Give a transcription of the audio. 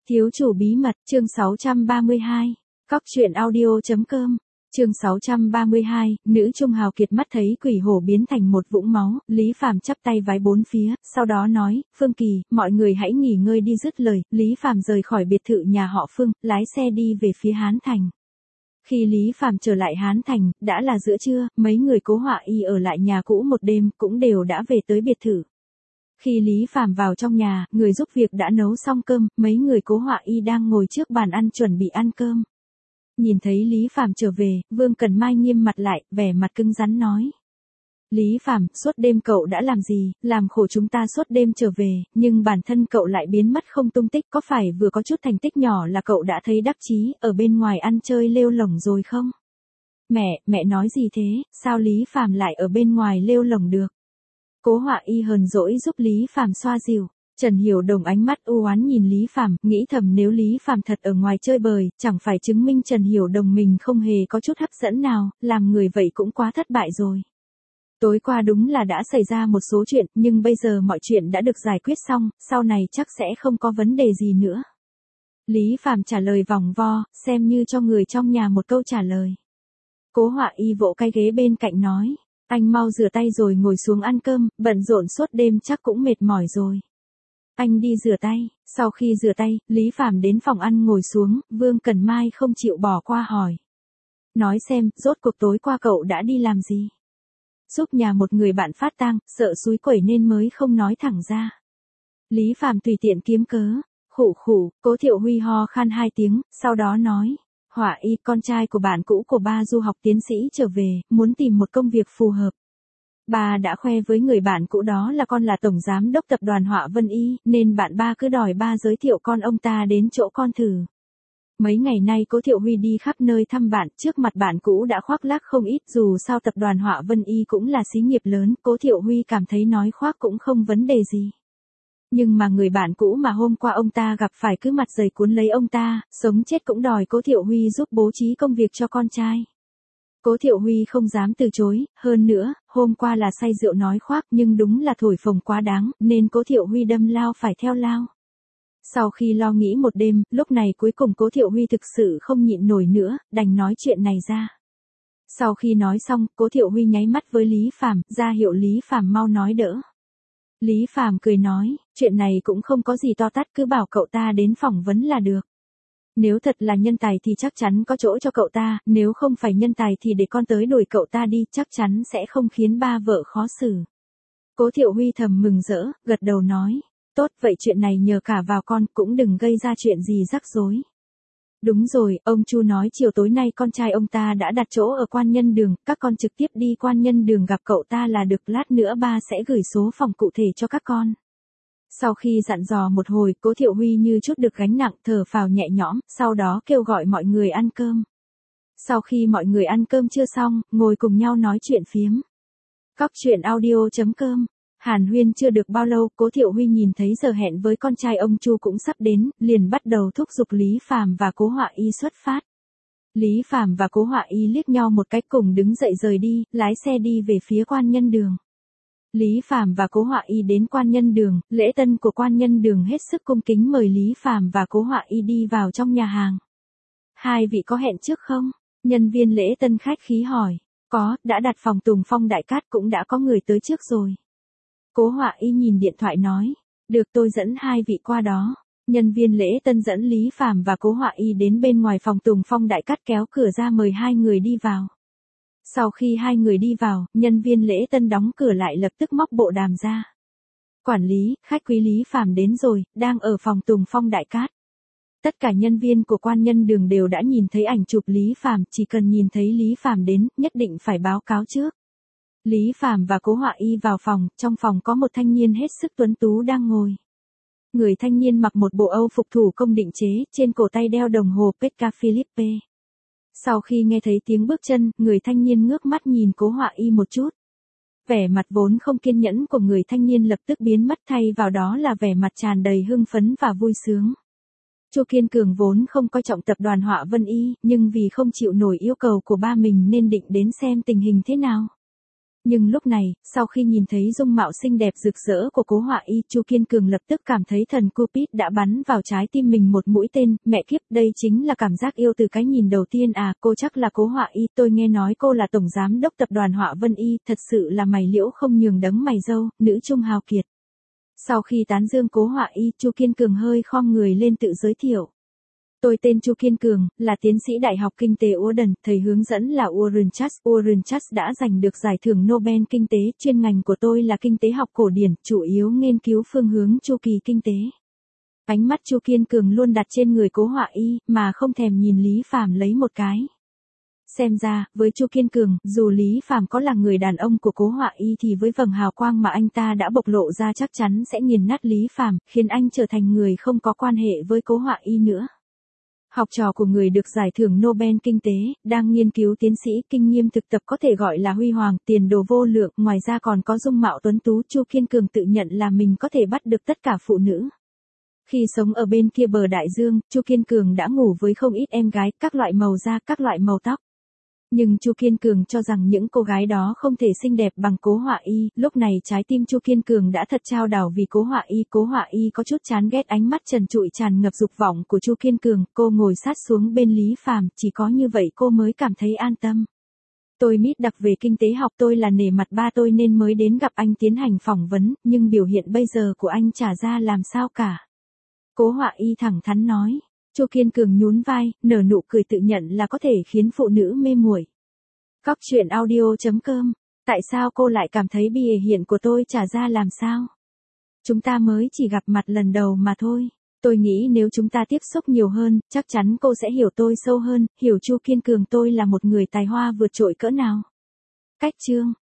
Thiếu chủ bí mật, chương 632. Cóc truyện audio.com. Chương 632, nữ trung hào kiệt mắt thấy quỷ hổ biến thành một vũng máu, Lý Phàm chắp tay vái bốn phía, sau đó nói, Phương Kỳ, mọi người hãy nghỉ ngơi đi. Dứt lời, Lý Phàm rời khỏi biệt thự nhà họ Phương, lái xe đi về phía Hán Thành. Khi Lý Phàm trở lại Hán Thành, đã là giữa trưa, mấy người Cố Họa Y ở lại nhà cũ một đêm, cũng đều đã về tới biệt thự. Khi Lý Phàm vào trong nhà, người giúp việc đã nấu xong cơm, mấy người Cố Họa Y đang ngồi trước bàn ăn chuẩn bị ăn cơm. Nhìn thấy Lý Phàm trở về, Vương Cần Mai nghiêm mặt lại, vẻ mặt cứng rắn nói. Lý Phàm, suốt đêm cậu đã làm gì, làm khổ chúng ta suốt đêm trở về, nhưng bản thân cậu lại biến mất không tung tích, có phải vừa có chút thành tích nhỏ là cậu đã thấy đắc chí, ở bên ngoài ăn chơi lêu lổng rồi không? Mẹ nói gì thế, sao Lý Phàm lại ở bên ngoài lêu lổng được? Cố Họa Y hờn dỗi giúp Lý Phàm xoa dịu. Trần Hiểu Đồng ánh mắt u oán nhìn Lý Phàm, nghĩ thầm nếu Lý Phàm thật ở ngoài chơi bời, chẳng phải chứng minh Trần Hiểu Đồng mình không hề có chút hấp dẫn nào, làm người vậy cũng quá thất bại rồi. Tối qua đúng là đã xảy ra một số chuyện, nhưng bây giờ mọi chuyện đã được giải quyết xong, sau này chắc sẽ không có vấn đề gì nữa. Lý Phàm trả lời vòng vo, xem như cho người trong nhà một câu trả lời. Cố Họa Y vỗ cái ghế bên cạnh nói, anh mau rửa tay rồi ngồi xuống ăn cơm, bận rộn suốt đêm chắc cũng mệt mỏi rồi. Anh đi rửa tay. Sau khi rửa tay, Lý Phàm đến phòng ăn ngồi xuống, Vương Cần Mai không chịu bỏ qua hỏi. Nói xem, rốt cuộc tối qua cậu đã đi làm gì? Giúp nhà một người bạn phát tang, sợ xúi quẩy nên mới không nói thẳng ra. Lý Phàm tùy tiện kiếm cớ. Khụ, Cố Thiệu Huy ho khan 2 tiếng, sau đó nói. Họa Y, con trai của bạn cũ của ba du học tiến sĩ trở về, muốn tìm một công việc phù hợp. Ba đã khoe với người bạn cũ đó là con là tổng giám đốc tập đoàn Họa Vân Y, nên bạn ba cứ đòi ba giới thiệu con ông ta đến chỗ con thử. Mấy ngày nay Cố Thiệu Huy đi khắp nơi thăm bạn, trước mặt bạn cũ đã khoác lác không ít, dù sao tập đoàn Họa Vân Y cũng là xí nghiệp lớn, Cố Thiệu Huy cảm thấy nói khoác cũng không vấn đề gì. Nhưng mà người bạn cũ mà hôm qua ông ta gặp phải cứ mặt dày cuốn lấy ông ta, sống chết cũng đòi Cố Thiệu Huy giúp bố trí công việc cho con trai. Cố Thiệu Huy không dám từ chối, hơn nữa, hôm qua là say rượu nói khoác nhưng đúng là thổi phồng quá đáng, nên Cố Thiệu Huy đâm lao phải theo lao. Sau khi lo nghĩ một đêm, lúc này cuối cùng Cố Thiệu Huy thực sự không nhịn nổi nữa, đành nói chuyện này ra. Sau khi nói xong, Cố Thiệu Huy nháy mắt với Lý Phàm, ra hiệu Lý Phàm mau nói đỡ. Lý Phàm cười nói, chuyện này cũng không có gì to tát, cứ bảo cậu ta đến phỏng vấn là được. Nếu thật là nhân tài thì chắc chắn có chỗ cho cậu ta, nếu không phải nhân tài thì để con tới đuổi cậu ta đi, chắc chắn sẽ không khiến ba vợ khó xử. Cố Thiệu Huy thầm mừng rỡ, gật đầu nói, tốt vậy chuyện này nhờ cả vào con, cũng đừng gây ra chuyện gì rắc rối. Đúng rồi, ông Chu nói chiều tối nay con trai ông ta đã đặt chỗ ở Quan Nhân Đường, các con trực tiếp đi Quan Nhân Đường gặp cậu ta là được, lát nữa ba sẽ gửi số phòng cụ thể cho các con. Sau khi dặn dò một hồi, Cố Thiệu Huy như chút được gánh nặng, thở phào nhẹ nhõm, sau đó kêu gọi mọi người ăn cơm. Sau khi mọi người ăn cơm chưa xong, ngồi cùng nhau nói chuyện phiếm. Cóc truyện audio.com. Hàn huyên chưa được bao lâu, Cố Thiệu Huy nhìn thấy giờ hẹn với con trai ông Chu cũng sắp đến, liền bắt đầu thúc giục Lý Phàm và Cố Họa Y xuất phát. Lý Phàm và Cố Họa Y liếc nhau một cái cùng đứng dậy rời đi, lái xe đi về phía Quan Nhân Đường. Lý Phàm và Cố Họa Y đến Quan Nhân Đường, lễ tân của Quan Nhân Đường hết sức cung kính mời Lý Phàm và Cố Họa Y đi vào trong nhà hàng. Hai vị có hẹn trước không? Nhân viên lễ tân khách khí hỏi. Có, đã đặt phòng Tùng Phong Đại Cát, cũng đã có người tới trước rồi. Cố Họa Y nhìn điện thoại nói. Được, tôi dẫn hai vị qua đó. Nhân viên lễ tân dẫn Lý Phàm và Cố Họa Y đến bên ngoài phòng Tùng Phong Đại Cát, kéo cửa ra mời hai người đi vào. Sau khi hai người đi vào, nhân viên lễ tân đóng cửa lại lập tức móc bộ đàm ra. Quản lý, khách quý Lý Phàm đến rồi, đang ở phòng Tùng Phong Đại Cát. Tất cả nhân viên của Quan Nhân Đường đều đã nhìn thấy ảnh chụp Lý Phàm, chỉ cần nhìn thấy Lý Phàm đến, nhất định phải báo cáo trước. Lý Phàm và Cố Họa Y vào phòng, trong phòng có một thanh niên hết sức tuấn tú đang ngồi. Người thanh niên mặc một bộ Âu phục thủ công định chế, trên cổ tay đeo đồng hồ Patek Philippe. Sau khi nghe thấy tiếng bước chân, người thanh niên ngước mắt nhìn Cố Họa Y một chút. Vẻ mặt vốn không kiên nhẫn của người thanh niên lập tức biến mất, thay vào đó là vẻ mặt tràn đầy hưng phấn và vui sướng. Chu Kiên Cường vốn không coi trọng tập đoàn Họa Vân Y, nhưng vì không chịu nổi yêu cầu của ba mình nên định đến xem tình hình thế nào. Nhưng lúc này, sau khi nhìn thấy dung mạo xinh đẹp rực rỡ của Cố Họa Y, Chu Kiên Cường lập tức cảm thấy thần Cupid đã bắn vào trái tim mình một mũi tên, mẹ kiếp, đây chính là cảm giác yêu từ cái nhìn đầu tiên à, cô chắc là Cố Họa Y, tôi nghe nói cô là tổng giám đốc tập đoàn Họa Vân Y, thật sự là mày liễu không nhường đấng mày râu, nữ trung hào kiệt. Sau khi tán dương Cố Họa Y, Chu Kiên Cường hơi khom người lên tự giới thiệu. Tôi tên Chu Kiên Cường, là tiến sĩ Đại học Kinh tế Urdden, thầy hướng dẫn là Warren Chas. Warren Chas đã giành được giải thưởng Nobel Kinh tế, chuyên ngành của tôi là kinh tế học cổ điển, chủ yếu nghiên cứu phương hướng chu kỳ kinh tế. Ánh mắt Chu Kiên Cường luôn đặt trên người Cố Họa Y, mà không thèm nhìn Lý Phàm lấy một cái. Xem ra, với Chu Kiên Cường, dù Lý Phàm có là người đàn ông của Cố Họa Y thì với vầng hào quang mà anh ta đã bộc lộ ra chắc chắn sẽ nghiền nát Lý Phàm, khiến anh trở thành người không có quan hệ với Cố Họa Y nữa. Học trò của người được giải thưởng Nobel Kinh tế, đang nghiên cứu tiến sĩ, kinh nghiệm thực tập có thể gọi là huy hoàng, tiền đồ vô lượng, ngoài ra còn có dung mạo tuấn tú. Chu Kiên Cường tự nhận là mình có thể bắt được tất cả phụ nữ. Khi sống ở bên kia bờ đại dương, Chu Kiên Cường đã ngủ với không ít em gái, các loại màu da, các loại màu tóc. Nhưng Chu Kiên Cường cho rằng những cô gái đó không thể xinh đẹp bằng Cố Họa Y, lúc này trái tim Chu Kiên Cường đã thật trao đảo vì Cố Họa Y. Cố Họa Y có chút chán ghét ánh mắt trần trụi tràn ngập dục vọng của Chu Kiên Cường, cô ngồi sát xuống bên Lý Phàm, chỉ có như vậy cô mới cảm thấy an tâm. Tôi mít đặc về kinh tế học, tôi là nể mặt ba tôi nên mới đến gặp anh tiến hành phỏng vấn, nhưng biểu hiện bây giờ của anh chả ra làm sao cả. Cố Họa Y thẳng thắn nói. Chu Kiên Cường nhún vai, nở nụ cười tự nhận là có thể khiến phụ nữ mê muội. Cóc truyện audio.com. Tại sao cô lại cảm thấy bề hiện của tôi chả ra làm sao? Chúng ta mới chỉ gặp mặt lần đầu mà thôi. Tôi nghĩ nếu chúng ta tiếp xúc nhiều hơn, chắc chắn cô sẽ hiểu tôi sâu hơn, hiểu Chu Kiên Cường tôi là một người tài hoa vượt trội cỡ nào. Cách chương.